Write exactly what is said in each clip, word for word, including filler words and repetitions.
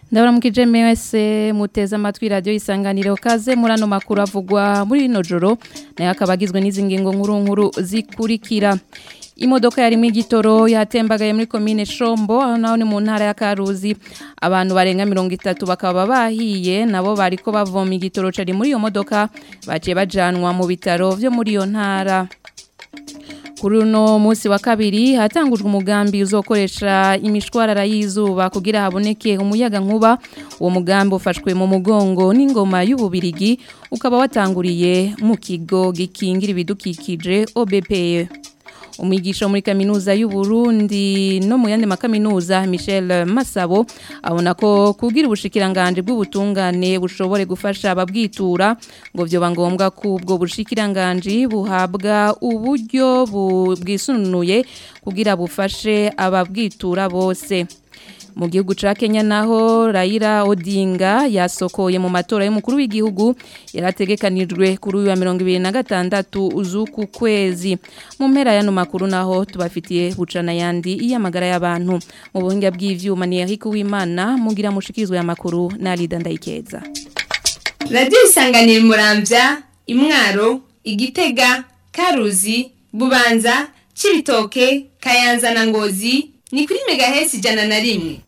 Ndabaramukije mwese muteze amatwi radio Isanganiro kaze murano makuru avugwa muri no joro nayo akabagizwe n'izi ngingo nkuru nkuru zikurikira. Imodoka yari mw'igitoro yatembagaye muri commune Shombo aho naho ni mu ntara ya Karuzi abantu barenga mirongo itatu bakaba bahiye nabo bariko bavoma igitoro cari muri iyo modoka baciye bajanwa mu bitaro vyo muri iyo ntara. Kuri uno musi wa kabiri hatangujwe umugambi uzokoresha imishwarara y'izuba kugira haboneke umuyaga nkuba. Uwo mugambi ufashwe mu mugongo n'ingoma y'ububirigi ukaba watanguriye mu kigo gikingira ibidukikije O B P E. Umwigisha muri kaminuza y'u Burundi no mu yandi makaminuza Michel Masabo abona ko kugira ubushikiranganje bw'ubutungane bushobore gufasha ababwitura ngo vyo bangombwa ko ubwo bushikiranganje buhabwa uburyo bwisunuye kugira bufashe ababwitura bose. Mu gihugu ca Kenya naho Raila Odinga yasokoye mu matora y'umukuru w'igihugu yarategekanijwe kuri uyu wa mirongo ibiri na gatandatu uzuku kwezi. Mu mpera y'ano makuru naho tubafitiye bucana yandi iyamagara y'abantu mu buhinga bw'ivyuma ni Eric Uwimana mugira mushikirizwe y'amakuru na Lida Ndayikeza. Radio Isanganiro Muramvya, Imwaro, Igitega, Karuzi, Bubanza, Cibitoke, Kayanza na Ngozi ni kuri megahesi jana na rimwe.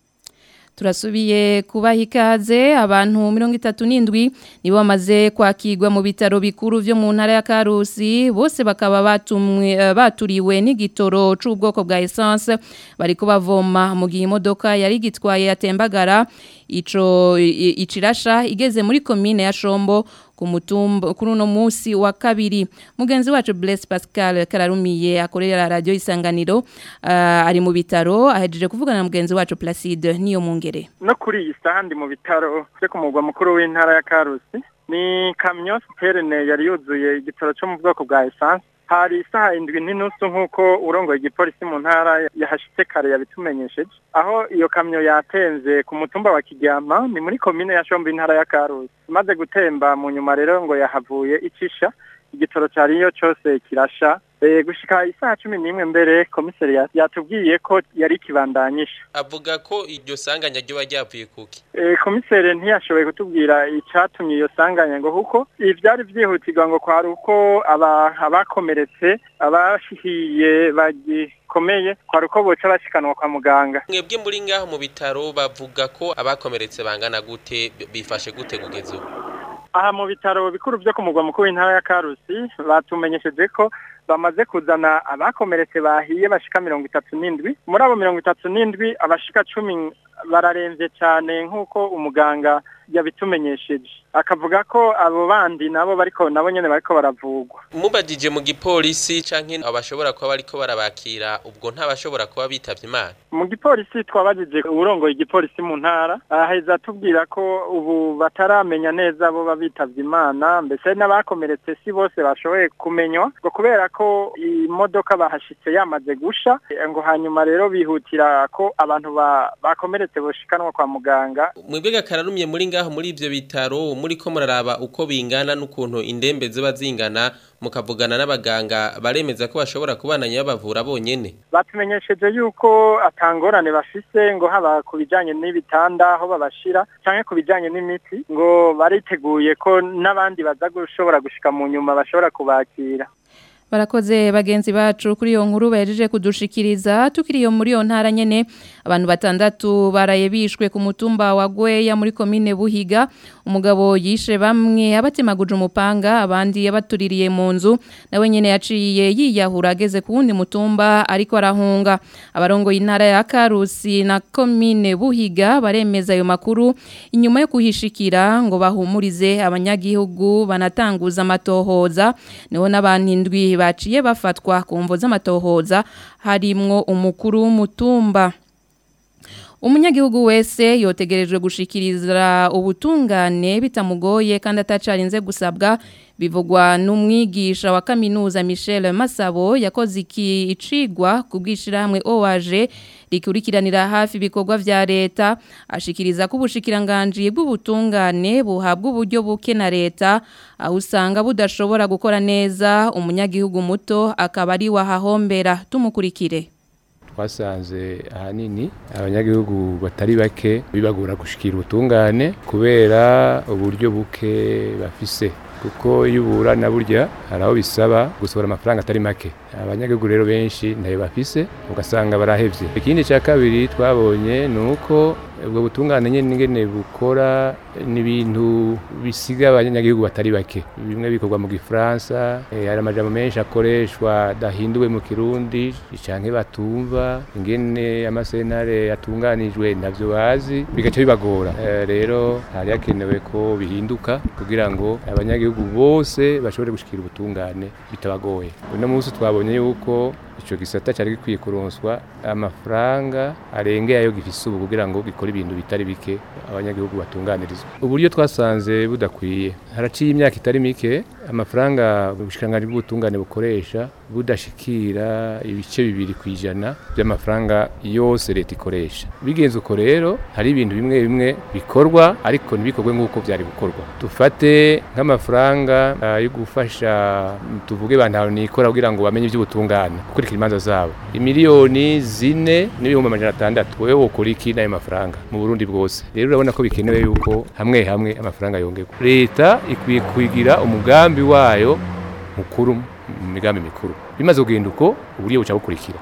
Turasubiye kubaha ikaze abantu mirongo itatu n'indwi nibo bamaze kwakirwa mu bitaro bikuru vyo mu ntara ya Karusi bose bakaba batumwe baturiwe n'igitoro c'ubwoko bwa essence bariko bavoma mu gihe imodoka yari gitwaye yatembagara ico icirasha igeze muri commune ya Shombo ku mutumba kuri uno musi wa kabiri. Mugenzi wacu Blaise Pascal Kararumiye akorera radio Isanganiro uh, ari mu bitaro ahejeje kuvugana na mugenzi wacu Placide niyo mungere. No kuri iyi sahandi mu bitaro cyo ku mugwa mukuru w'intara ya Karusi ni kamyo superene yari yuzuye igitoro cyo mu bwoko bwa essence. Hari isaha indwi n'inusu nk'uko urongoye igipolisi mu ntara yahashitse kare yabitumenyesheje aho iyo kamyo yatenze ku mutumba wa Kiryama ni muri commune ya Shombo intara ya Karusi. Imaze gutemba mu nyuma rero ngo yahavuye icisha igitoro cyariyo cyose kirasha. E, gushika isaha cumi n'imwe mbere komiseri yatubwiye ko yari kibandanyisha. Avuga ko iryo sanganya ryo bajyavuye kuki? E, komiseri ntiyashoboye kutubwira icatumye iyo sanganya ngo huko ivyari vyihutirwa ngo kwari uko aba abakomeretse abashihiye bagikomeye kwari uko boca bashikanwa kwa muganga. Mwebwe muri ngaho mu bitaro bavuga ko abakomeretse bangana gute bifashe gute kugeza ubu? Aha mu bitaro bikuru byo ku mugwa mukuru w'intara ya Karusi batumenyesheje ko bamaze kuzana abakomeretse bahiye bashika mirongo itatu n'indwi. Muri abo mirongo itatu n'indwi abashika cumi bararenze cyane nk'uko umuganga yabitumenyesheje. Akavuga ko abo bandi nabo bariko nabo nyene bariko baravugwa. Mubajije mu gipolisi canke abashobora kuba bariko barabakira ubwo ntabashobora kuba bitavye Imana. Mu gipolisi twabajije urongoye igipolisi mu ntara aheza tubwira ko ubu bataramenya neza abo babitavye Imana mbese n'abakomeretse si bose bashoboye kumenywa ngo kubera ko imodoka bahashitse yamaze gusha ngo hanyuma rero bihutira ko abantu bakomeretse boshikanwa kwa muganga. Mwebwe Kararumye muri ngaho muri ivyo bitaro muri ko muraraba uko bingana n'ukuntu indembe ziba zingana mukavugana n'abaganga baremeza ko bashobora kubananya bavura bonyene. Batumenyesheje yuko atangorane bafise ngo haba kubijanye n'ibitanda aho babashira canke kubijanye n'imiti ngo bariteguye ko n'abandi baza gushobora gushika mu nyuma bashobora kubakira. Barakoze bagenzi bacu kuri iyo nkuru bahejeje kudushikiriza tukiriyo muri yo ntara nyene abantu batandatu baraye bishwe ku mutumba wa Gweya muri commune Buhiga umugabo yishe bamwe abatemaguje umupanga abandi yabatuririye mu nzu nawe nyene yaciye yiyahura ageze ku wundi mutumba ariko arahunga. Abarongo y'intara ya Karusi na commune Buhiga baremeza ayo makuru inyuma yo kuhishikira ngo bahumurize abanyagihugu banatanguza amatohoza niho n'abantu indwi baciye bafatwa ku mvo z'amatohoza harimwo umukuru w'umutumba. Umunyagihugu wese yotegerejwe gushikiriza ubutungane bitamugoye kandi atacarinze gusabwa bivugwa n'umwigisha wa kaminuza Michel Masabo yakoze iki icigwa kubwishirahamwe O A G rikurikiranira hafi ibikorwa vya leta ashikiriza ko ubushikiranganje bw'ubutungane buhabwa uburyo buke na leta aho usanga budashobora gukora neza umunyagihugu muto akaba ari wahahombera. Tumukurikire. twasanze ahanini abanyagihugu batari bake bibagora gushikira ubutungane kubera uburyo buke bafise kuko iyo uburana burya hari aho bisaba gusohora amafaranga atari make abanyagihugu rero benshi ntayo bafise ugasanga barahevye. Ikindi cya kabiri twabonye nuko ubwo butungane nyene ngene bukora n'ibintu bisiga abanyagihugu batari bake, bimwe bikorwa mu Gifaransa, hari amajambo menshi akoreshwa dahinduwe mu Kirundi canke batumva ingene amasenare yatunganijwe navyo bazi bigaca bibagora. E, rero hari hakenewe ko bihinduka kugira ngo abanyagihugu bose bashobore gushikira ubutungane bitabagoye. Uno munsi twabonye yuko ico gisata cyari gikwiye kuronswa amafaranga arenge ayo gifise ubu kugira ngo gikore ibintu bitari bike abanyagihugu batunganirizwa. Uburyo twasanze budakwiye, haraciye imyaka itari mike amafaranga ubushikanganje bw'ubutungane bukoresha budashikira ibice bibiri kwijana by'amafaranga yose leta ikoresha. Bigenze uko rero hari ibintu bimwe bimwe bikorwa ariko ntibikorwe nk'uko byari gukorwa. Dufate nk'amafaranga uh, yo gufasha tuvuge bantu nikora kugira ngo bamenye iby'ubutungane kurikira imanza zabo imiliyoni zine n'ibihumbi amajana atandatu wewe ukora iki n'ayo mafaranga mu Burundi bwose. Rero urabona ko bikenewe yuko hamwe hamwe amafaranga yongerwa. Leta ikwiye kugira umugambi wayo mukuru mu migambi mikuru bimaze kugenda uko uburyo buca bukurikira.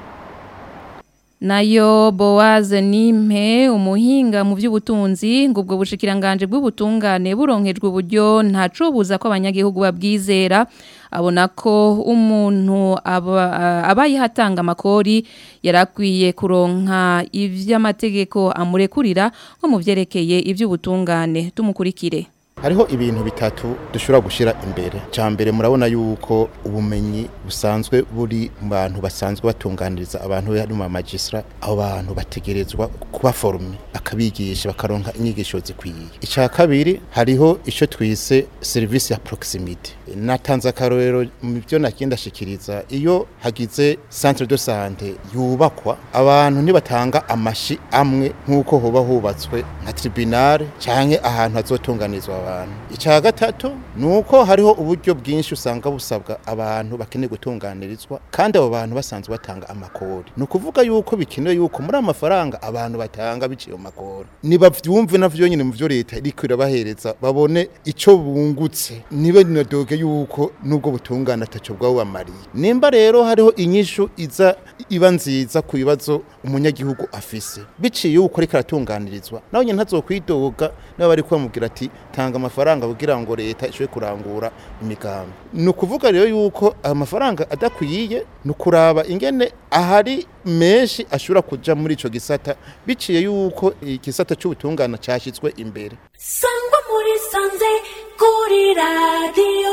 Nayo Boaz Nimpe umuhinga mu by'ubutunzi ngo ubwo bushikiranganje bw'ubutungane buronkejwe uburyo ntaco buza ko abanyagihugu babwizera, abona ko umuntu aba abayihatanga amakori yarakwiye kuronka ivy'amategeko amurekurira nko mu vyerekeye ivy'ubutungane. Tumukurikire. Hariho ibintu bitatu dushobora gushira imbere. Cyambere murabona yuko ubumenyi busanzwe buri mu bantu basanzwe batunganiriza abantu bari mu magistra, abo bantu bategerezwa kuba forme akabigisha bakaronka inyigisho zikwiye. Icya kabiri hariho ico twise service ya proximité. Natanze akarorero mu byo nakenda shikiriza, iyo hagize centre de santé yubakwa abantu nibatanga amashi amwe nkuko hoba hubatswe nka tribunal canke ahantu hazotunganizwa abantu. Icya gatatu nuko hariho uburyo bwinshi usanga busabwa abantu bakeneye gutunganirizwa kandi abo bantu basanzwe batanga amakori. Nukuvuga yuko bikenewe yuko muri amafaranga abantu batanga biciye mu makori nibavyumve navyo nyine mu byo leta irikwira bahereza babone ico bungutse, nibe ninadoge yuko nubwo butungana ataco bwawe bamariye. Nimba rero hariho inyishu iza iba nziza ku bibazo umunyagihugu afise biciye yuko reka ratunganirizwa, naho nyine ntazokwidoga nabo bari kwamubwira ati tanga amafaranga kugira ngo leta ishwe kurangura imigambi. Nukuvuga rero yuko amafaranga adakwiye nukuraba ingene ahari menshi ashobora kuja muri ico gisata biciye yuko igisata cy'ubutungana cyashitswe imbere. Sangwa muri sanze kuri radio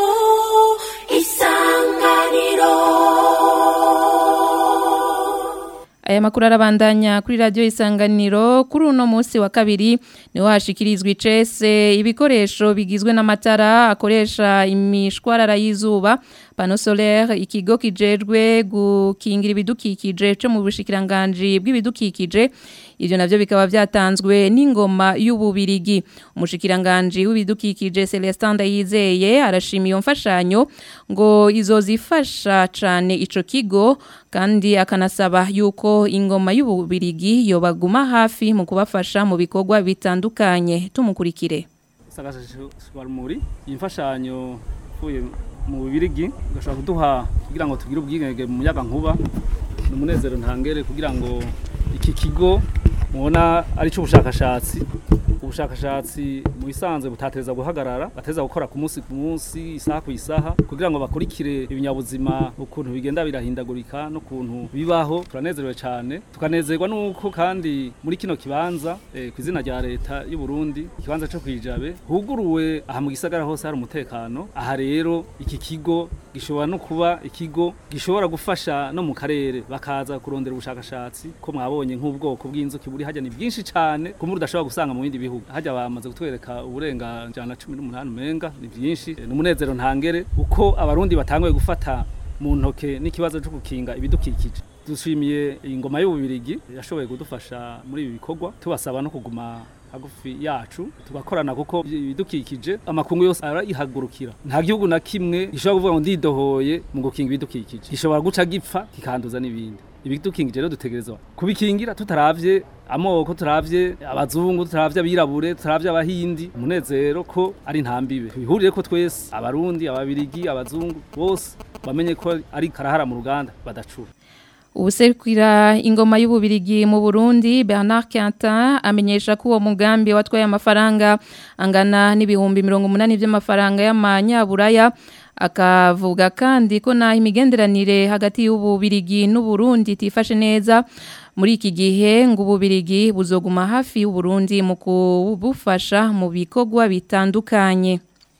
Isanganiro. Aya makuru arabandanya kuri radio Isanganiro. Kuri uno munsi wa kabiri niho hashikirizwa icese ibikoresho bigizwe n'amatara akoresha imishwarara y'izuba pano solaire, ikigo kijejwe gukingira ibidukikije cyo mu bushikiranganje bw'ibidukikije. Ivyo navyo bikaba vyatanzwe n'ingoma y'ububirigi. Umushikiranganje w'ibidukikije Celestin Ndayizeye arashima iyo mfashanyo ngo izozifasha cane ico kigo, kandi akanasaba yuko ingoma y'ububirigi yobaguma hafi mu kubafasha mu bikorwa bitandukanye. Tumukurikire. Sagasharumuri imfashanyo fuye mu bubirigi gashobora kuduha kugira ngo tugire ubwigenge mu muyaga nkuba n'umunezero ntangere kugira ngo iki kigo mubona ari cyo ubushakashatsi ubushakashatsi mu isanzwe butateza guhagarara, bateza gukora ku munsi ku munsi isaha ku isaha kugira ngo bakurikire ibinyabuzima ukuntu bigenda birahindagurika no kuntu bibaho. Turanezerewe cyane, tukanezerwa nuko kandi muri kino kibanza eh, ku izina rya leta y'u Burundi ikibanza cyo kwijabe huguruwe aha mu gisagara hose hari umutekano. Aha rero iki kigo gishobora no kuba ikigo gishobora gufasha no mu karere bakaza kurondera ubushakashatsi ko mwabonye nk'ubwoko bw'inzuki buri hajya ni bwinshi cyane ku muri udashobora gusanga mu bindi bihugu. Hajya bamaze gutwereka uburenga jana cumi n'umunani menga ni byinshi. N'umunezero ntangere uko abarundi batanguye gufata mu ntoke n'ikibazo cyo gukinga ibidukikije. Dushimiye ingoma y'ububirigi yashoboye kudufasha muri ibi bikorwa, tubasaba no kuguma hagufi yacu tugakorana kuko ibidukikije amakungu yose arayihagurukira. Nta gihugu na kimwe gishobora kuvuga ngo ndidohoye mu gukinga ibidukikije, gishobora guca gipfa kikanduza n'ibindi. ibidukingije rero dutegerezwa kubikingira tutaravye amoko turavye abazungu turavye abirabure turavye abahindi umunezero ko ari ntambibe bihurire ko twese abarundi ababirigi abazungu bose bamenye ko ari karahara mu ruganda badacura. Ubuserukira ingoma y'ububirigi mu Burundi Bernard Quentin amenyesha ko uwo mugambi watwaye amafaranga angana n'ibihumbi mirongo umunani by'amafaranga y'amanyaburaya akavuga kandi ko na imigenderanire hagati y'ububirigi n'Uburundi tifashe neza muri iki gihe ngo ububirigi buzoguma hafi y'Uburundi mu kubufasha mu bikorwa bitandukanye.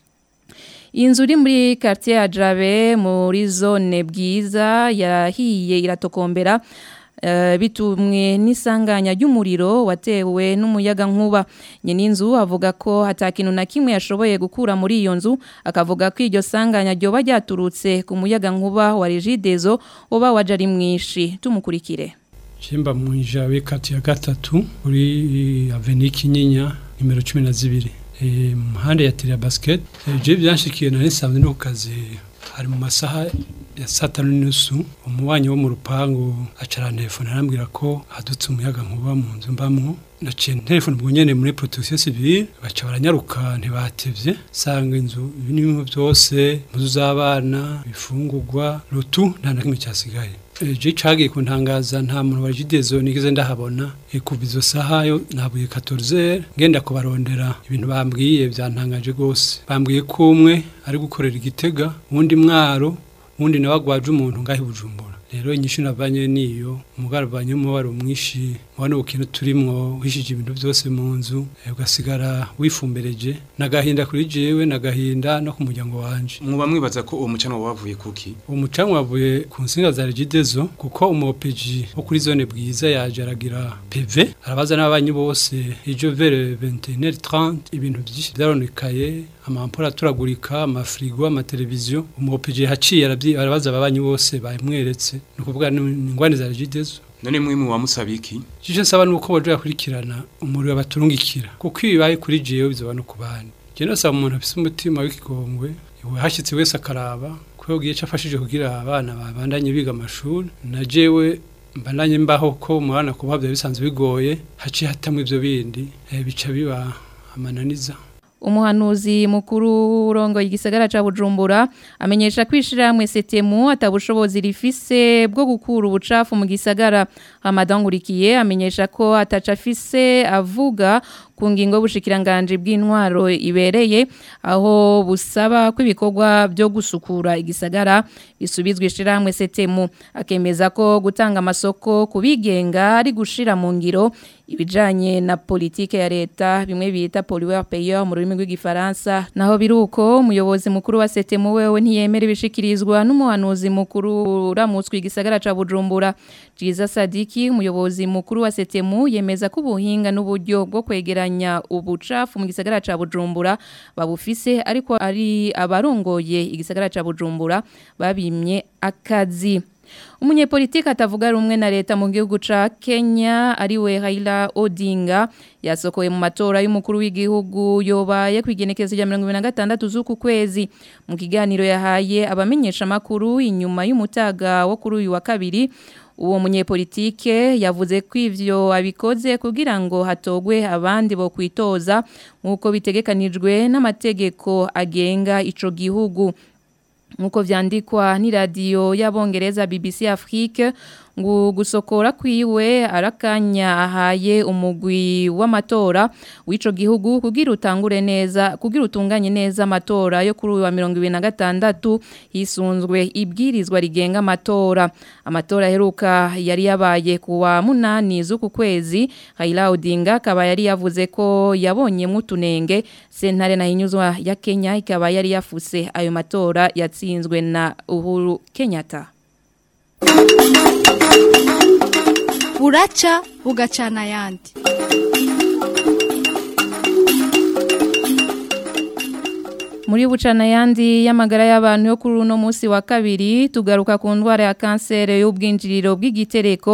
Inzu iri muri quartier ya Jabe muri zone Bwiza yahiye iratokombera uh, bitumwe n'isanganya ry'umuriro watewe n'umuyaga nkuba. Nyene inzu avuga ko hatakintu na kimwe yashoboye gukura muri iyo nzu akavuga ko iryo sanganya ryoba ryaturutse ku muyaga nkuba wa Regideso oba wajari mwishi. Tumukurikire. Chimba mu Jabe quartier ya gatatu kuri Avenue Kinyinya nimero cumi na zibiri. E, muhande ya tira basket e, je byanshikiye na nsanzwe no kazi hari mu masaha ya saa tanu n'inusu umubanyi wo mu rupangu acara telefone arambwira ko hadutse umuyaga nkuba mu nzu mbamwo naciye telefone ubwo nyene muri protection civile baca baranyaruka ntibatevye sanga inzu ibintu byose muzu z'abana bifungurwa rutu nta na kimwe cyasigaye. Je cagiye kuntangaza nta muntu wa Regideso nigeze ndahabona ekubizo saha yo nabuye quatorze ngenda kubarondera ibintu bambwiye byantangaje gose bambwiye ko umwe ari gukorera igitega undi mwaro undi nabagwaje umuntu ngahi Bujumbura rero inyishu navanye niyo umugarabanye mu baro mwishi mwana ukintu turimwo wishije ibintu byose mu nzu ugasigara wifumbereje nagahinda kuri jewe nagahinda no ku muryango wanje. Muba mwibaza ko uwo mucanwa wavuye kuki? Uwo mucanwa wavuye ku nsinga za Regideso kuko umupeji wo kuri zone Bwiza yaje aragira P V arabaza n'abanyi bose ijo vers vingt et une heures trente ibintu byinshi byaronekaye amampora turagurika amafrigo amateleviziyo umupeji haciye arabaza ababanyi bose bayimweretse nukuvuga n'ingwane za Regideso. None mwimu wa musabiki jije saba nuko baje yakurikirana umuri wabaturungikira kuko ibibaye kuri jewe bizoba no kubana je no saba umuntu afise umutima w'ikigongwe iwe hashitse wese akaraba ko giye cafashije kugira abana babandanye biga amashuri na jewe mbandanye mbaho ko umwana kubavya bisanzwe bigoye haci hatamwe ivyo bindi e, bica biba amananiza. Umuhanuzi mukuru urongo igisagara ca Bujumbura amenyesha kwishira mwe setemu atabushobozi rifise bwo gukura ubucafu mu gisagara. Hamadangurikiye amenyesha ko atacafise avuga ku ngingo bushikiranganje bw'intwaro ibereye aho busaba ko ibikorwa byo gusukura igisagara bisubizwe ishiramwe setemu. Akemeza ko gutanga amasoko kubigenga ari gushira mu ngiro ibijanye na politike ya leta bimwe bita pollueur payeur mu rurimi rw'igifaransa. Naho biruko umuyobozi mukuru wa setemu wewe ntiyemera ibishikirizwa n'umuhanuzi mukuru uramutswe igisagara ca Bujumbura. Jiza Sadiki umuyobozi mukuru wa setemu yemeza ko ubuhinga n'uburyo bwo kwegeranya ubucafu mu gisagara ca Bujumbura babufise ariko ari abarongoye igisagara ca Bujumbura babimye akazi. Umunyepolitiki atavuga rumwe na leta mu gihugu ca Kenya ariwe Raila Odinga yasokoye mu matora y'umukuru w'igihugu yobaye kwigenekezo rya mirongo ibiri na gatandatu z'uku kwezi. Mu kiganiro yahaye abamenyesha makuru inyuma y'umutaga wo kuri uyu wa kabiri uwo munyepolitike yavuze ko ivyo abikoze kugira ngo hatogwe abandi bo kwitoza nkuko bitegekanijwe n'amategeko agenga ico gihugu. Nkuko vyandikwa ni radio y'abongereza B B C Afrique ngo gusokora kwiwe arakanya ahaye umugwi w'amatora w'ico gihugu kugira utangure neza kugira utunganye neza amatora yo kuri wa mirongo ibiri na gatandatu hisunzwe ibwirizwa rigenga amatora. Amatora heruka yari yabaye kuwa munani z'uku kwezi. Raila Odinga akaba yari yavuze ko yabonye mutunenge sentare na hinyuzwa ya Kenya ikaba yari yafuse ayo matora yatsinzwe na Uhuru Kenyatta. Buraca bugacana yandi. Muri bucana yandi y'amagara y'abantu yo kuri uno munsi wa kabiri tugaruka ku ndwara ya kansere y'ubwinjiriro bw'igitereko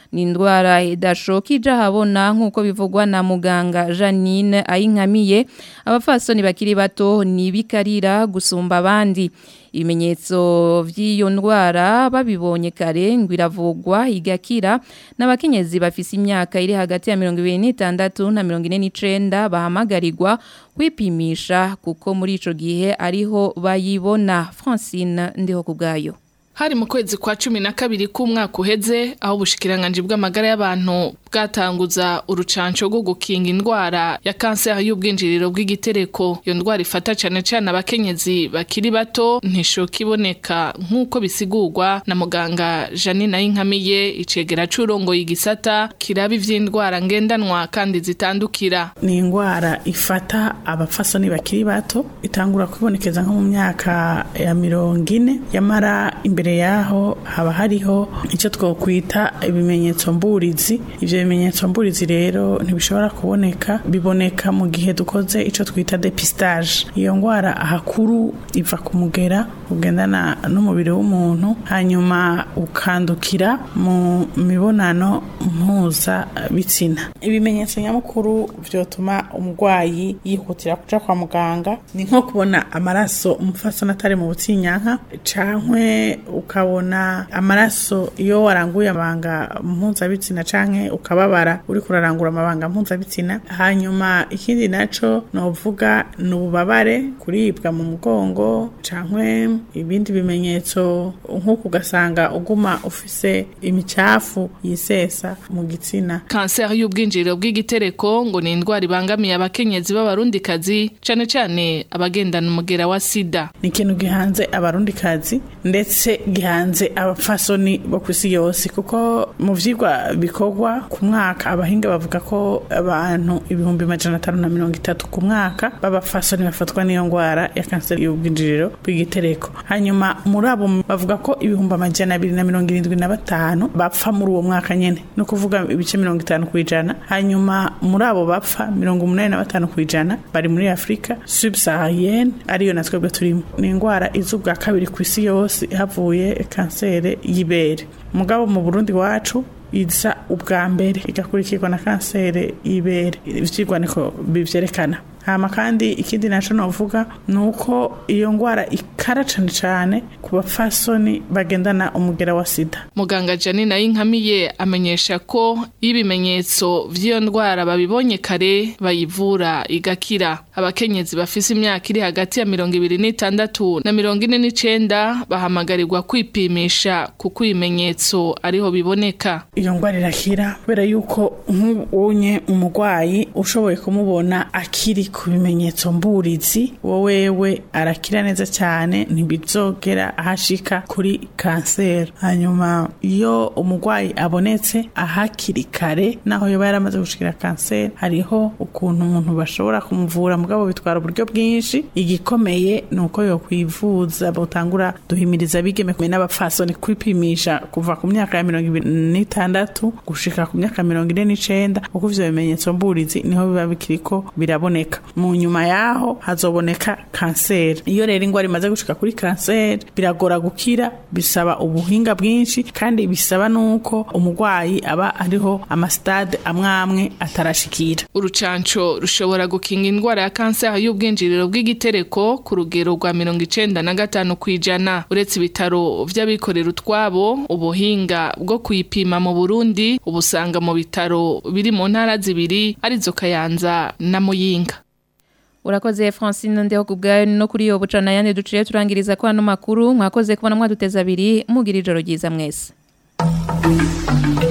ni indwara idashokija habona nkuko bivugwa na muganga Janine Ayinkamiye abafasoni bakiri bato ni bikarira gusumba abandi ibimenyetso vy'iyo ndwara babibonye kare ngwiravugwa igakira n'abakenyezi bafise imyaka iri hagati ya mirongo ibiri n'itandatu na mirongo ine n'icenda bahamagarirwa kwipimisha kuko muri ico gihe ariho bayibona. Francine ndiho kubgayo. Hari mu kwezi kwa cumi na kabiri k'umwaka uheze aho ubushikiranganje bw'amagara y'abantu bwatanguza urucanco rwo gukinga indwara ya kanseri y'ubwinjiriro bw'igitereko. Iyo ndwara ifata cyane cyane abakenyezi bakiri bato ntishoka iboneka nk'uko bisigurwa na muganga Janine Ayinkamiye icegera c'urongo igisata kiraba ivy'indwara ngendanwa kandi zitandukira. Ni indwara ifata abafasoni bakiri bato itangura kwibonekeza nko mu myaka ya mirongo ine yamara imbere yaho haba hariho icyo twokwita ibimenyetso mburizi. Ivyo bimenyetso mburizi rero ntibishobora kuboneka, biboneka mu gihe dukoze icyo twita depistage. Iyo ndwara ahakuru iva ku mugera ugendana n'umubiri w'umuntu hanyuma ukandukira mu mibonano mpuza bitsina. Ibimenyetso nyamukuru vyotuma umurwayi yihutira kuja kwa muganga ni nko kubona amaraso umufasoni atari mu butsinyanka cankwe ukabona amaraso iyo waranguye amabanga mpuzabitsina canke ukababara uri kurarangura amabanga mpuzabitsina. Hanyuma ikindi naco novuga n'ububabare, kuribwa mu mugongo cankwe ibindi bimenyetso nk'uko ugasanga uguma ufise imicafu yisesa mu gitsina. Kanseri y'ubwinjiriro bw'igitereko ngo ni indwara ibangamiye abakenyezi b'abarundikazi cane cane abagendana umugera wa sida. Ni ikintu gihanze abarundikazi ndetse gihanze abafasoni bo kwisi yose kuko mu vyigwa bikorwa ku mwaka abahinga bavuga ko abantu ibihumbi majana atanu na mirongo itatu ku mwaka b'abafasoni bafatwa n'iyo ndwara ya kanseri y'ubwinjiriro bw'igitereko. Hanyuma muri abo bavuga ko ibihumbi amajana abiri na mirongo irindwi na batanu bapfa muri uwo mwaka nyene, no kuvuga ibice mirongo itanu kwijana. Hanyuma muri abo bapfa mirongo umunani na batanu kwijana bari muri Afrika subsaharienne ariyo natwebwe turimo. Ni indwara izubwa kabiri ku isi yose havuye kanseri y'ibere. Mugabo mu Burundi wacu iza ubwa mbere igakurikirwa na kanseri y'ibere. Ivyigwa niko bivyerekana. Hama kandi ikindi naco novuga nuko iyo ngwara ikara cane cane ku bafasoni bagendana umugera wa sida. Muganga Janine Ayinkamiye amenyesha ko ibimenyetso vy'iyo ndwara babibonye kare bayivura igakira. Abakenyezi bafise imyaka iri hagati ya mirongo ibiri n'itandatu na mirongo ine n'icenda bahamagarirwa kwipimisha kuko ibimenyetso ariho biboneka. Iyo ngwara irakira kubera yuko nk'ubonye umurwayi ushoboye kumubona akiri ku bimenyetso mburizi wowewe arakira neza cyane ntibizogera ahashika kuri kanseri. Hanyuma iyo umurwayi abonetse ahakiri kare naho yoba yaramaze gushikira kanseri hariho ukuntu umuntu bashobora kumuvura mugabo bitwara uburyo bwinshi. Igikomeye nuko yo kwivuza botangura duhimiriza bigeme n'abafasoni kwipimisha kuva ku myaka ya mirongo ibiri n'itandatu gushika ku myaka mirongo ine n'icenda kuko ivyo bimenyetso mburizi niho biba bikiriko biraboneka. Mu nyuma yaho hazoboneka kanseri. Iyo rero ingwara imaze gushika kuri kanseri biragora gukira, bisaba ubuhinga bwinshi kandi bisaba nuko umurwayi aba ariho amastade amwamwe atarashikira. Urucanco rushobora gukinga indwara ya kanseri y'ubwinjiriro bw'igitereko ku rugero rwa mirongo icenda na gatanu kwijana. Uretse ibitaro vy'abikorera utwabo, ubuhinga bwo kuyipima mu Burundi ubusanga mu bitaro biri mu ntara zibiri arizo Kayanza na Muyinga. Urakoze Francine ndeho kubgayo no kuri yo bucana yane duciye turangiriza kwa no makuru. Mwakoze kubona mwaduteza abiri mugira ijoro ryiza mwese.